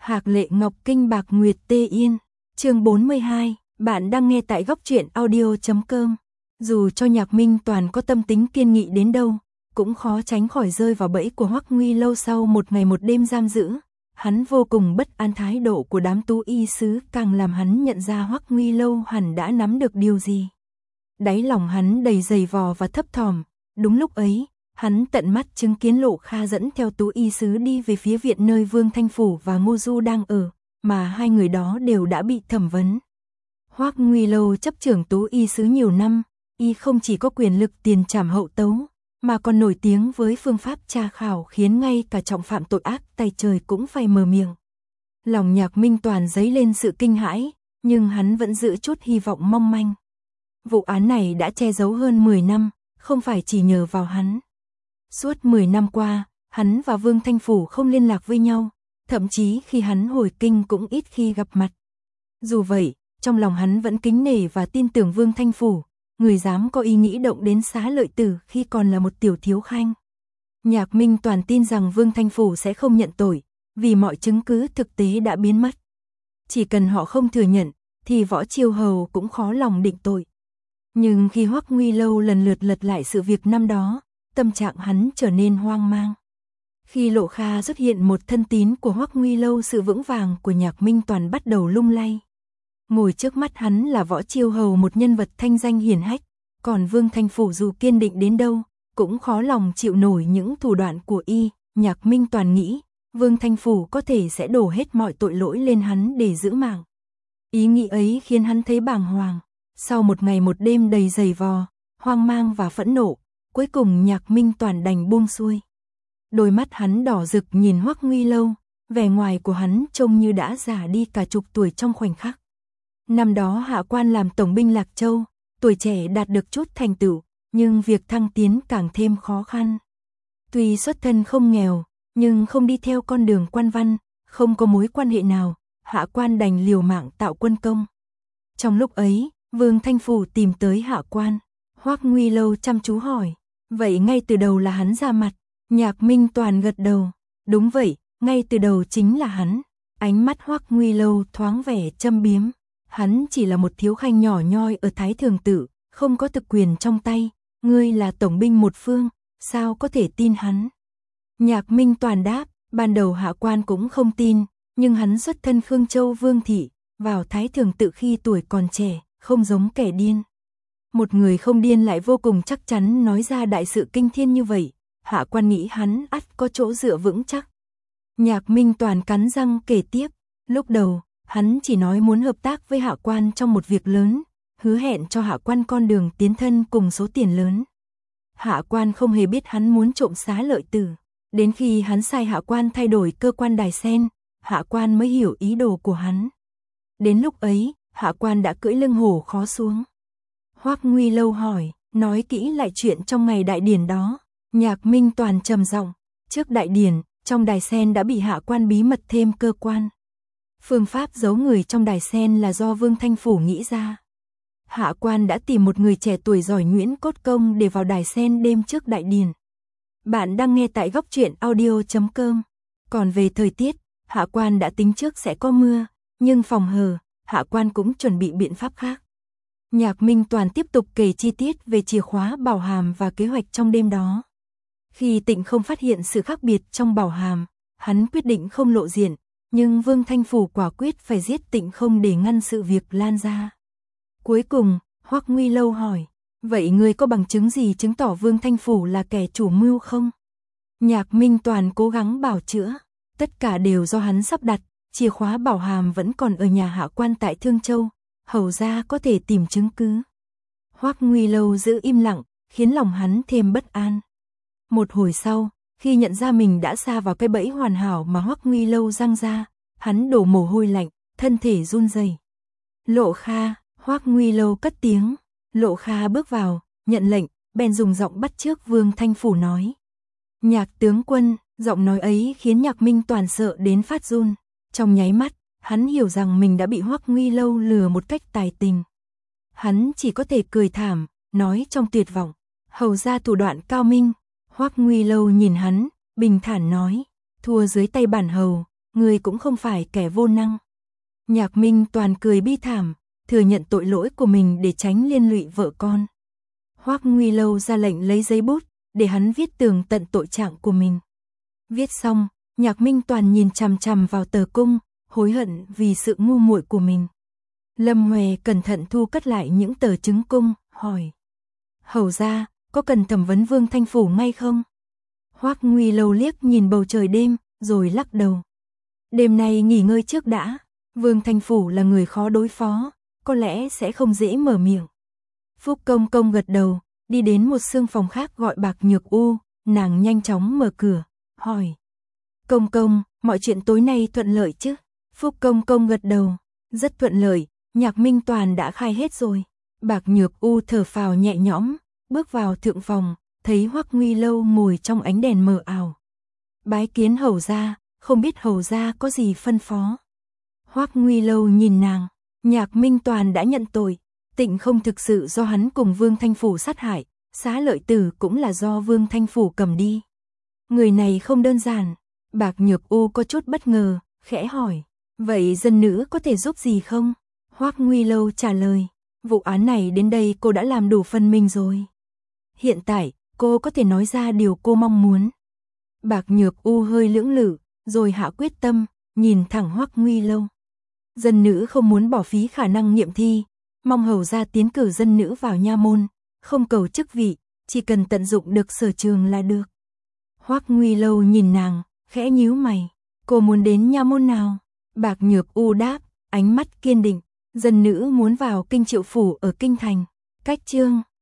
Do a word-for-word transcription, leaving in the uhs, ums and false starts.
Hạc Lệ Ngọc Kinh Bạc Nguyệt Tê Yên. Chương bốn mươi hai, bạn đang nghe tại góc truyện audio chấm com. Dù cho Nhạc Minh Toàn có tâm tính kiên nghị đến đâu, cũng khó tránh khỏi rơi vào bẫy của Hoắc Nguy Lâu sau một ngày một đêm giam giữ. Hắn vô cùng bất an, thái độ của đám tú y sứ càng làm hắn nhận ra Hoắc Nguy Lâu hẳn đã nắm được điều gì. Đáy lòng hắn đầy dày vò và thấp thỏm. Đúng lúc ấy, hắn tận mắt chứng kiến Lộ Kha dẫn theo tú y sứ đi về phía viện nơi Vương Thanh Phủ và Ngô Du đang ở, mà hai người đó đều đã bị thẩm vấn. Hoắc Nguy Lâu chấp trưởng tú y sứ nhiều năm, y không chỉ có quyền lực tiền trảm hậu tấu, mà còn nổi tiếng với phương pháp tra khảo khiến ngay cả trọng phạm tội ác tay trời cũng phải mở miệng. Lòng Nhạc Minh Toàn dấy lên sự kinh hãi, nhưng hắn vẫn giữ chút hy vọng mong manh. Vụ án này đã che giấu hơn mười năm, không phải chỉ nhờ vào hắn. Suốt mười năm qua, hắn và Vương Thanh Phủ không liên lạc với nhau, thậm chí khi hắn hồi kinh cũng ít khi gặp mặt. Dù vậy, trong lòng hắn vẫn kính nể và tin tưởng Vương Thanh Phủ, người dám có ý nghĩ động đến Xá Lợi Tử khi còn là một tiểu thiếu khanh. Nhạc Minh Toàn tin rằng Vương Thanh Phủ sẽ không nhận tội, vì mọi chứng cứ thực tế đã biến mất. Chỉ cần họ không thừa nhận, thì Võ Chiêu Hầu cũng khó lòng định tội. Nhưng khi Hoắc Nguy Lâu lần lượt lật lại sự việc năm đó, tâm trạng hắn trở nên hoang mang. Khi Lộ Kha xuất hiện một thân tín của Hoắc Nguy Lâu, sự vững vàng của Nhạc Minh Toàn bắt đầu lung lay. Ngồi trước mắt hắn là Võ Chiêu Hầu, một nhân vật thanh danh hiển hách, còn Vương Thanh Phủ dù kiên định đến đâu, cũng khó lòng chịu nổi những thủ đoạn của y. Nhạc Minh Toàn nghĩ, Vương Thanh Phủ có thể sẽ đổ hết mọi tội lỗi lên hắn để giữ mạng. Ý nghĩ ấy khiến hắn thấy bàng hoàng. Sau một ngày một đêm đầy dày vò, hoang mang và phẫn nộ, cuối cùng Nhạc Minh Toàn đành buông xuôi. Đôi mắt hắn đỏ rực nhìn Hoắc Nguy Lâu, vẻ ngoài của hắn trông như đã già đi cả chục tuổi trong khoảnh khắc. Năm đó hạ quan làm tổng binh Lạc Châu, tuổi trẻ đạt được chút thành tựu, nhưng việc thăng tiến càng thêm khó khăn. Tuy xuất thân không nghèo, nhưng không đi theo con đường quan văn, không có mối quan hệ nào, hạ quan đành liều mạng tạo quân công. Trong lúc ấy, Vương Thanh Phủ tìm tới hạ quan. Hoắc Nguy Lâu chăm chú hỏi, vậy ngay từ đầu là hắn ra mặt? Nhạc Minh Toàn gật đầu, đúng vậy, ngay từ đầu chính là hắn. Ánh mắt Hoắc Nguy Lâu thoáng vẻ châm biếm. Hắn chỉ là một thiếu khanh nhỏ nhoi ở Thái Thường Tự, không có thực quyền trong tay. Ngươi là tổng binh một phương, sao có thể tin hắn? Nhạc Minh Toàn đáp, ban đầu hạ quan cũng không tin, nhưng hắn xuất thân Khương Châu Vương Thị, vào Thái Thường Tự khi tuổi còn trẻ, không giống kẻ điên. Một người không điên lại vô cùng chắc chắn nói ra đại sự kinh thiên như vậy, hạ quan nghĩ hắn ắt có chỗ dựa vững chắc. Nhạc Minh Toàn cắn răng kể tiếp, lúc đầu, hắn chỉ nói muốn hợp tác với hạ quan trong một việc lớn, hứa hẹn cho hạ quan con đường tiến thân cùng số tiền lớn. Hạ quan không hề biết hắn muốn trộm Xá Lợi Tử, đến khi hắn sai hạ quan thay đổi cơ quan Đài Sen, hạ quan mới hiểu ý đồ của hắn. Đến lúc ấy, hạ quan đã cưỡi lưng hổ khó xuống. Hoắc Nguy Lâu hỏi, nói kỹ lại chuyện trong ngày đại điển đó. Nhạc Minh Toàn trầm giọng, trước đại điển, trong Đài Sen đã bị hạ quan bí mật thêm cơ quan. Phương pháp giấu người trong Đài Sen là do Vương Thanh Phủ nghĩ ra. Hạ quan đã tìm một người trẻ tuổi giỏi Nguyễn Cốt Công để vào Đài Sen đêm trước đại điển. Bạn đang nghe tại góc truyện audio chấm com. Còn về thời tiết, hạ quan đã tính trước sẽ có mưa, nhưng phòng hờ, hạ quan cũng chuẩn bị biện pháp khác. Nhạc Minh Toàn tiếp tục kể chi tiết về chìa khóa bảo hàm và kế hoạch trong đêm đó. Khi Tịnh không phát hiện sự khác biệt trong bảo hàm, hắn quyết định không lộ diện, nhưng Vương Thanh Phủ quả quyết phải giết Tịnh không để ngăn sự việc lan ra. Cuối cùng, Hoắc Nguy Lâu hỏi, vậy ngươi có bằng chứng gì chứng tỏ Vương Thanh Phủ là kẻ chủ mưu không? Nhạc Minh Toàn cố gắng bảo chữa, tất cả đều do hắn sắp đặt, chìa khóa bảo hàm vẫn còn ở nhà hạ quan tại Thương Châu, hầu ra có thể tìm chứng cứ. Hoắc Nguy Lâu giữ im lặng, khiến lòng hắn thêm bất an. Một hồi sau, khi nhận ra mình đã sa vào cái bẫy hoàn hảo mà Hoắc Nguy Lâu răng ra, hắn đổ mồ hôi lạnh, thân thể run rẩy. Lộ Kha, Hoắc Nguy Lâu cất tiếng. Lộ Kha bước vào, nhận lệnh, bèn dùng giọng bắt chước Vương Thanh Phủ nói. Nhạc tướng quân, giọng nói ấy khiến Nhạc Minh Toàn sợ đến phát run. Trong nháy mắt, hắn hiểu rằng mình đã bị Hoắc Nguy Lâu lừa một cách tài tình. Hắn chỉ có thể cười thảm, nói trong tuyệt vọng, hầu ra thủ đoạn cao minh. Hoắc Nguy Lâu nhìn hắn, bình thản nói, thua dưới tay bản hầu, người cũng không phải kẻ vô năng. Nhạc Minh Toàn cười bi thảm, thừa nhận tội lỗi của mình để tránh liên lụy vợ con. Hoắc Nguy Lâu ra lệnh lấy giấy bút, để hắn viết tường tận tội trạng của mình. Viết xong, Nhạc Minh Toàn nhìn chằm chằm vào tờ cung, hối hận vì sự ngu muội của mình. Lâm Huệ cẩn thận thu cất lại những tờ chứng cung, hỏi: hầu gia, có cần thẩm vấn Vương Thanh Phủ ngay không? Hoắc Nguy Lâu liếc nhìn bầu trời đêm, rồi lắc đầu. Đêm nay nghỉ ngơi trước đã, Vương Thanh Phủ là người khó đối phó, có lẽ sẽ không dễ mở miệng. Phúc Công Công gật đầu, đi đến một xương phòng khác gọi Bạc Nhược U, nàng nhanh chóng mở cửa, hỏi: Công Công, mọi chuyện tối nay thuận lợi chứ? Phúc Công Công gật đầu, rất thuận lợi, Nhạc Minh Toàn đã khai hết rồi. Bạc Nhược U thở phào nhẹ nhõm, bước vào thượng phòng, thấy Hoắc Nguy Lâu ngồi trong ánh đèn mờ ảo. Bái kiến hầu gia, không biết hầu gia có gì phân phó. Hoắc Nguy Lâu nhìn nàng, Nhạc Minh Toàn đã nhận tội, Tịnh Không thực sự do hắn cùng Vương Thanh Phủ sát hại, Xá Lợi Tử cũng là do Vương Thanh Phủ cầm đi. Người này không đơn giản. Bạc Nhược U có chút bất ngờ, khẽ hỏi: vậy dân nữ có thể giúp gì không? Hoắc Nguy Lâu trả lời: vụ án này đến đây cô đã làm đủ phần mình rồi. Hiện tại, cô có thể nói ra điều cô mong muốn. Bạc Nhược U hơi lưỡng lự, rồi hạ quyết tâm, nhìn thẳng Hoắc Nguy Lâu. Dân nữ không muốn bỏ phí khả năng nghiệm thi, mong hầu gia tiến cử dân nữ vào nha môn, không cầu chức vị, chỉ cần tận dụng được sở trường là được. Hoắc Nguy Lâu nhìn nàng, khẽ nhíu mày, cô muốn đến nha môn nào? Bạc Nhược U đáp, ánh mắt kiên định, dân nữ muốn vào kinh triệu phủ ở kinh thành. Cách chương